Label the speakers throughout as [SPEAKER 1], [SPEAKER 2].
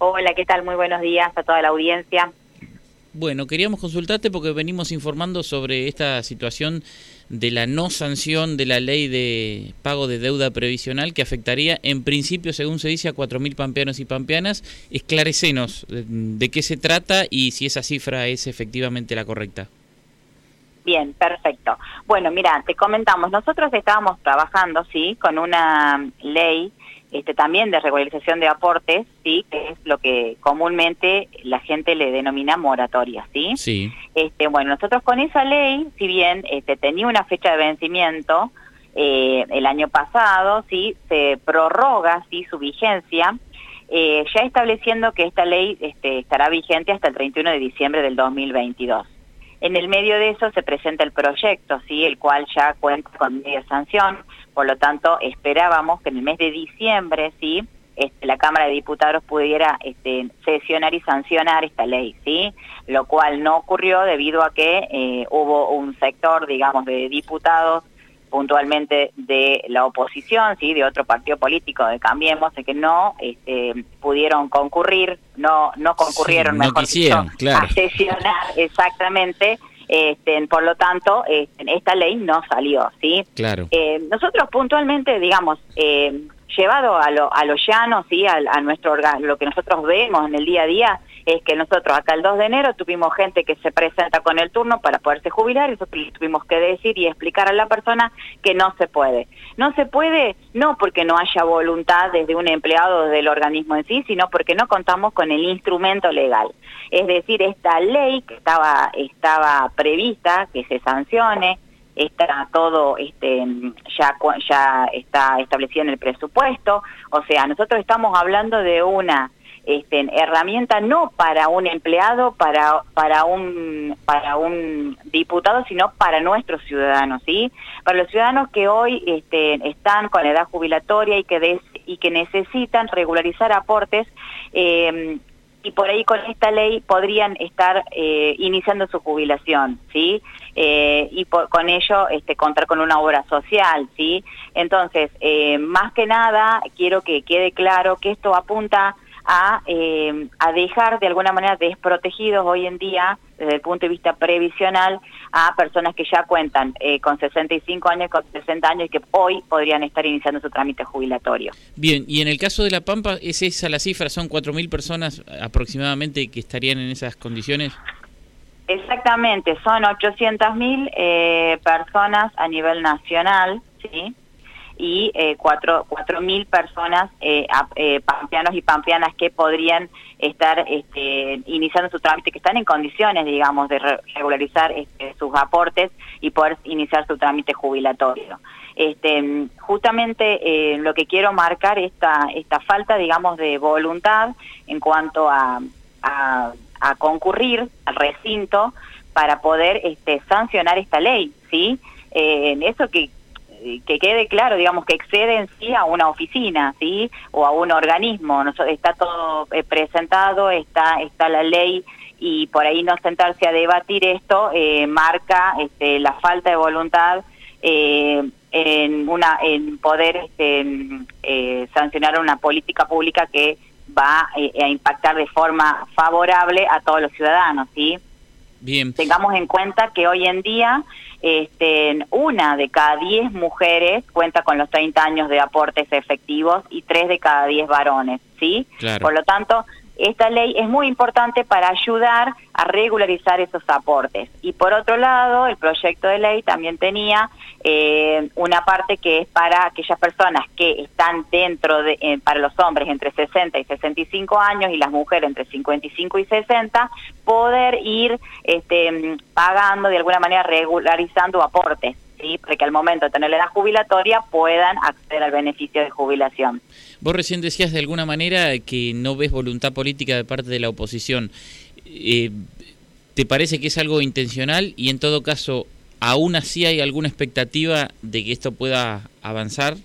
[SPEAKER 1] Hola, ¿qué tal? Muy buenos días a toda la audiencia.
[SPEAKER 2] Bueno, queríamos consultarte porque venimos informando sobre esta situación de la no sanción de la ley de pago de deuda previsional que afectaría, en principio, según se dice, a 4.000 pampeanos y pampeanas. Esclarecenos de qué se trata y si esa cifra es efectivamente la correcta.
[SPEAKER 1] Bien, perfecto. Bueno, mira, te comentamos, nosotros estábamos trabajando, sí, con una ley también de regularización de aportes, sí, que es lo que comúnmente la gente le denomina moratoria, sí.
[SPEAKER 2] Sí.
[SPEAKER 1] Bueno, nosotros con esa ley, si bien tenía una fecha de vencimiento el año pasado, sí, se prorroga, sí, su vigencia, ya estableciendo que esta ley estará vigente hasta el 31 de diciembre del 2022. En el medio de eso se presenta el proyecto, ¿sí? El cual ya cuenta con media sanción, por lo tanto esperábamos que en el mes de diciembre, ¿sí? La Cámara de Diputados pudiera sesionar y sancionar esta ley, ¿sí? Lo cual no ocurrió debido a que hubo un sector, digamos, de diputados, puntualmente de la oposición, sí, de otro partido político, de Cambiemos, de que no pudieron concurrir, no concurrieron,
[SPEAKER 2] Sí, no
[SPEAKER 1] mejor
[SPEAKER 2] quisieron,
[SPEAKER 1] dicho,
[SPEAKER 2] claro,
[SPEAKER 1] a sesionar exactamente. Por lo tanto, esta ley no salió, ¿sí?
[SPEAKER 2] claro.
[SPEAKER 1] Nosotros puntualmente, digamos, llevado a lo llano, ¿sí? A nuestro lo que nosotros vemos en el día a día, es que nosotros acá el 2 de enero tuvimos gente que se presenta con el turno para poderse jubilar y nosotros le tuvimos que decir y explicar a la persona que no se puede. No se puede, no porque no haya voluntad desde un empleado o del organismo en sí, sino porque no contamos con el instrumento legal. Es decir, esta ley que estaba prevista, que se sancione, está todo ya está establecido en el presupuesto. O sea, nosotros estamos hablando de una herramienta no para un empleado, para un diputado, sino para nuestros ciudadanos, ¿sí? Para los ciudadanos que hoy están con la edad jubilatoria y que necesitan regularizar aportes, y por ahí con esta ley podrían estar iniciando su jubilación, ¿sí? Y con ello contar con una obra social, ¿sí? Entonces, más que nada, quiero que quede claro que esto apunta a dejar de alguna manera desprotegidos hoy en día, desde el punto de vista previsional, a personas que ya cuentan con 65 años, con 60 años y que hoy podrían estar iniciando su trámite jubilatorio.
[SPEAKER 2] Bien, y en el caso de La Pampa, ¿es esa la cifra? ¿Son 4.000 personas aproximadamente que estarían en esas condiciones?
[SPEAKER 1] Exactamente, son 800.000 personas a nivel nacional, ¿sí? Y 4.000 personas, pampeanos y pampeanas que podrían estar iniciando su trámite, que están en condiciones, digamos, de regularizar sus aportes y poder iniciar su trámite jubilatorio. Justamente lo que quiero marcar esta falta, digamos, de voluntad en cuanto a concurrir al recinto para poder sancionar esta ley, ¿sí? Eso que quede claro, digamos, que excede en sí a una oficina, ¿sí? O a un organismo. Está todo presentado, está la ley, y por ahí no sentarse a debatir esto marca la falta de voluntad en poder sancionar una política pública que va a impactar de forma favorable a todos los ciudadanos, ¿sí?
[SPEAKER 2] Bien.
[SPEAKER 1] Tengamos en cuenta que hoy en día una de cada 10 mujeres cuenta con los 30 años de aportes efectivos y 3 de cada 10 varones, ¿sí?
[SPEAKER 2] Claro.
[SPEAKER 1] Por lo tanto, esta ley es muy importante para ayudar a regularizar esos aportes. Y por otro lado, el proyecto de ley también tenía una parte que es para aquellas personas que están dentro de, para los hombres entre 60 y 65 años y las mujeres entre 55 y 60, poder ir pagando, de alguna manera regularizando aportes, ¿sí? Para que al momento de tener la edad jubilatoria puedan acceder al beneficio de jubilación.
[SPEAKER 2] Vos recién decías de alguna manera que no ves voluntad política de parte de la oposición. ¿Te parece que es algo intencional y en todo caso aún así hay alguna expectativa de que esto pueda avanzar?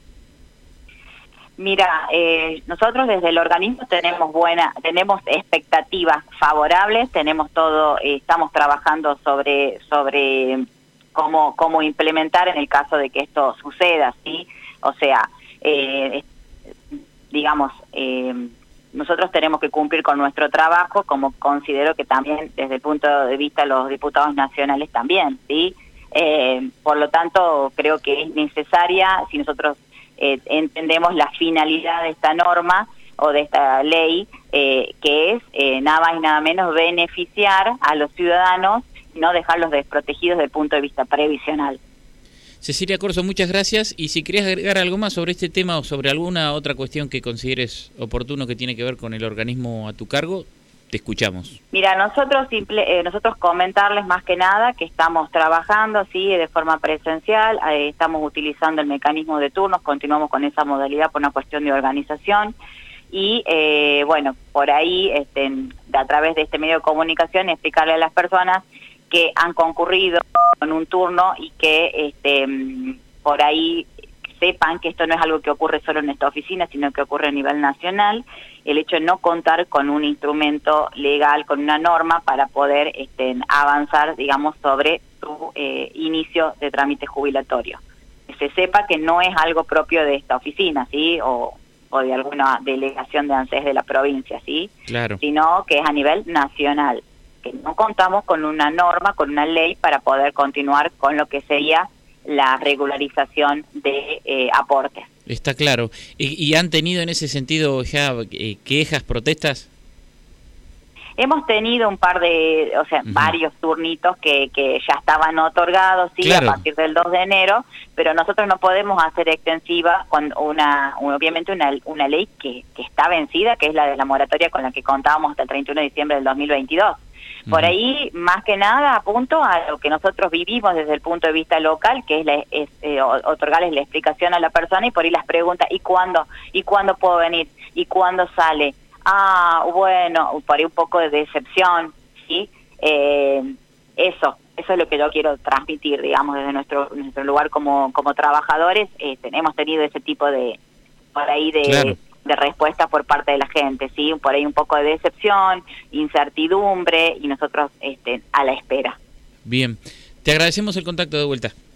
[SPEAKER 1] Mira, nosotros desde el organismo tenemos expectativas favorables, tenemos todo, estamos trabajando sobre cómo implementar en el caso de que esto suceda, ¿sí? O sea, digamos, nosotros tenemos que cumplir con nuestro trabajo, como considero que también desde el punto de vista de los diputados nacionales también, ¿sí? Por lo tanto, creo que es necesaria, si nosotros entendemos la finalidad de esta norma o de esta ley, que es nada más y nada menos beneficiar a los ciudadanos y no dejarlos desprotegidos desde el punto de vista previsional.
[SPEAKER 2] Cecilia Corzo, muchas gracias. Y si querías agregar algo más sobre este tema o sobre alguna otra cuestión que consideres oportuno que tiene que ver con el organismo a tu cargo, te escuchamos.
[SPEAKER 1] Mira, nosotros comentarles más que nada que estamos trabajando, sí, de forma presencial, estamos utilizando el mecanismo de turnos, continuamos con esa modalidad por una cuestión de organización y, bueno, por ahí, a través de este medio de comunicación, explicarle a las personas que han concurrido con un turno y que por ahí sepan que esto no es algo que ocurre solo en esta oficina, sino que ocurre a nivel nacional, el hecho de no contar con un instrumento legal, con una norma para poder avanzar, digamos, sobre su inicio de trámite jubilatorio. Que se sepa que no es algo propio de esta oficina, ¿sí? O de alguna delegación de ANSES de la provincia, ¿sí?
[SPEAKER 2] Claro.
[SPEAKER 1] Sino que es a nivel nacional, que no contamos con una norma, con una ley para poder continuar con lo que sería la regularización de aportes.
[SPEAKER 2] Está claro. ¿Y han tenido en ese sentido ya quejas, protestas?
[SPEAKER 1] Hemos tenido un par de, varios turnitos que ya estaban otorgados, sí, claro, a partir del 2 de enero, pero nosotros no podemos hacer extensiva cuando obviamente una ley que está vencida, que es la de la moratoria con la que contábamos hasta el 31 de diciembre del 2022. Por ahí, más que nada, apunto a lo que nosotros vivimos desde el punto de vista local, que es otorgarles la explicación a la persona y por ahí las preguntas, ¿y cuándo puedo venir? ¿Y cuándo sale? Ah, bueno, por ahí un poco de decepción, ¿sí? Eso es lo que yo quiero transmitir, digamos, desde nuestro lugar como trabajadores. Hemos tenido ese tipo de, por ahí
[SPEAKER 2] claro,
[SPEAKER 1] de respuesta por parte de la gente, ¿sí? Por ahí un poco de decepción, incertidumbre y nosotros a la espera.
[SPEAKER 2] Bien, te agradecemos el contacto de vuelta.